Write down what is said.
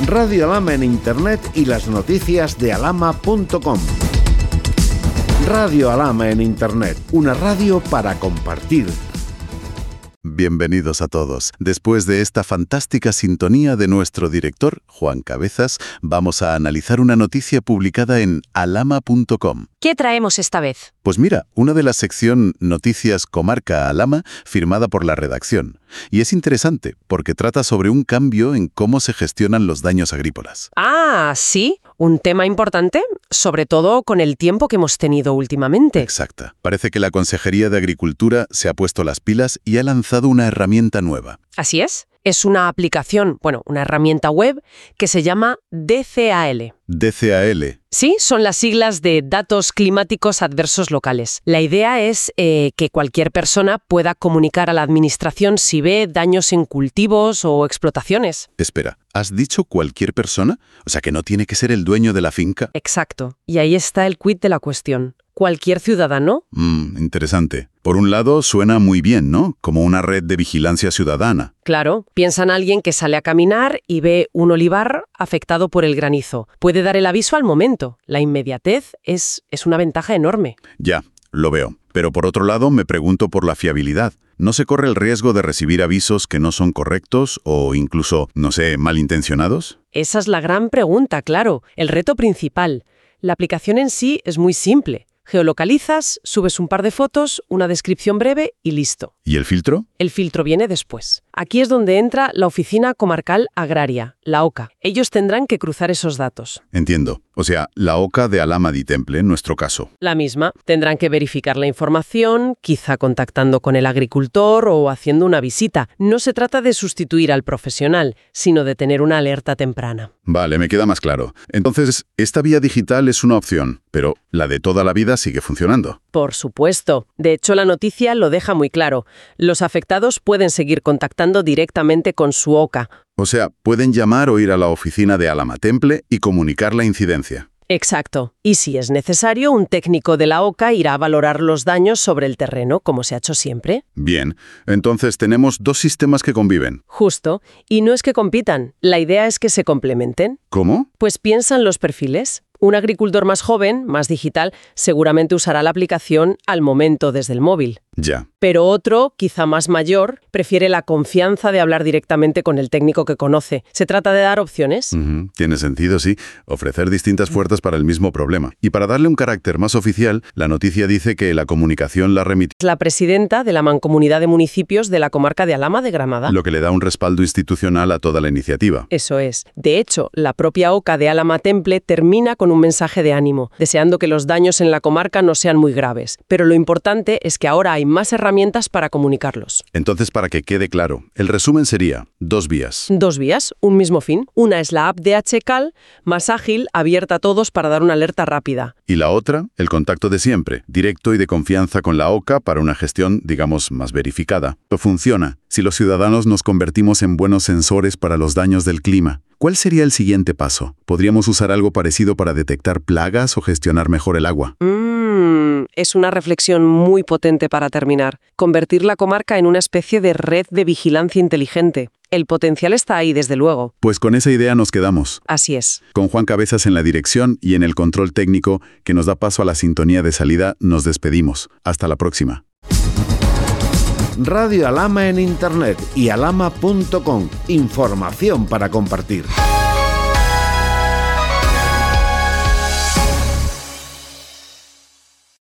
Radio Alhama en Internet y las noticias de alhama.com. Radio Alhama en Internet, una radio para compartir. Bienvenidos a todos. Después de esta fantástica sintonía de nuestro director, Juan Cabezas, vamos a analizar una noticia publicada en alhama.com. ¿Qué traemos esta vez? Pues mira, una de la sección Noticias Comarca Alhama, firmada por la redacción. Y es interesante, porque trata sobre un cambio en cómo se gestionan los daños agrícolas. Ah, sí, un tema importante, sobre todo con el tiempo que hemos tenido últimamente. Exacta. Parece que la Consejería de Agricultura se ha puesto las pilas y ha lanzado una herramienta nueva. Así es. Es una aplicación, una herramienta web que se llama DCAL. DCAL. Sí, son las siglas de Datos Climáticos Adversos Locales. La idea es que cualquier persona pueda comunicar a la administración si ve daños en cultivos o explotaciones. Espera, ¿has dicho cualquier persona? O sea, que no tiene que ser el dueño de la finca. Exacto. Y ahí está el quid de la cuestión. Cualquier ciudadano. Interesante. Por un lado, suena muy bien, ¿no? Como una red de vigilancia ciudadana. Claro, piensa en alguien que sale a caminar y ve un olivar afectado por el granizo. Puede dar el aviso al momento. La inmediatez es una ventaja enorme. Ya, lo veo. Pero por otro lado, me pregunto por la fiabilidad. ¿No se corre el riesgo de recibir avisos que no son correctos o incluso, malintencionados? Esa es la gran pregunta, claro. El reto principal. La aplicación en sí es muy simple. Geolocalizas, subes un par de fotos, una descripción breve y listo. ¿Y el filtro? El filtro viene después. Aquí es donde entra la Oficina Comarcal Agraria, la OCA. Ellos tendrán que cruzar esos datos. Entiendo. O sea, la OCA de Alhama di Temple, en nuestro caso. La misma. Tendrán que verificar la información, quizá contactando con el agricultor o haciendo una visita. No se trata de sustituir al profesional, sino de tener una alerta temprana. Vale, me queda más claro. Entonces, esta vía digital es una opción, pero la de toda la vida sigue funcionando. Por supuesto. De hecho, la noticia lo deja muy claro. Los afectados pueden seguir contactando directamente con su OCA. O sea, pueden llamar o ir a la oficina de Alhama Temple y comunicar la incidencia. Exacto. Y si es necesario, un técnico de la OCA irá a valorar los daños sobre el terreno, como se ha hecho siempre. Bien. Entonces tenemos dos sistemas que conviven. Justo. Y no es que compitan. La idea es que se complementen. ¿Cómo? Pues piensan los perfiles. Un agricultor más joven, más digital, seguramente usará la aplicación al momento desde el móvil. Ya. Pero otro, quizá más mayor, prefiere la confianza de hablar directamente con el técnico que conoce. Se trata de dar opciones. Tiene sentido, sí. Ofrecer distintas puertas para el mismo problema. Y para darle un carácter más oficial, la noticia dice que la comunicación la remitió La presidenta de la Mancomunidad de Municipios de la comarca de Alhama de Granada. lo que le da un respaldo institucional a toda la iniciativa. Eso es. De hecho, la propia OCA de Alhama Temple termina con un mensaje de ánimo, deseando que los daños en la comarca no sean muy graves. Pero lo importante es que ahora hay más herramientas para comunicarlos. Entonces, para que quede claro, el resumen sería 2 vías. 2 vías, un mismo fin. Una es la app de HCAL, más ágil, abierta a todos para dar una alerta rápida. Y la otra, el contacto de siempre, directo y de confianza con la OCA para una gestión, más verificada. Pero funciona si los ciudadanos nos convertimos en buenos sensores para los daños del clima. ¿Cuál sería el siguiente paso? ¿Podríamos usar algo parecido para detectar plagas o gestionar mejor el agua? Es una reflexión muy potente para terminar. Convertir la comarca en una especie de red de vigilancia inteligente. El potencial está ahí, desde luego. Pues con esa idea nos quedamos. Así es. Con Juan Cabezas en la dirección y en el control técnico que nos da paso a la sintonía de salida, nos despedimos. Hasta la próxima. Radio Alhama en Internet y alhama.com. Información para compartir.